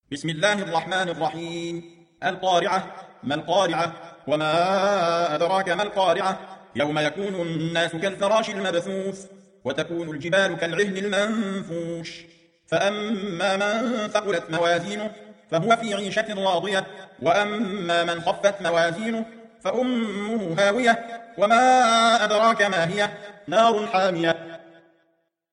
بسم الله الرحمن الرحيم. القارعة. ما القارعة؟ وما أدراك ما القارعة؟ يوم يكون الناس كالفراش المبثوث وتكون الجبال كالعهن المنفوش. فأما من ثقلت موازينه فهو في عيشة راضية، وأما من خفت موازينه فأمه هاوية. وما أدراك ما هي؟ نار حامية.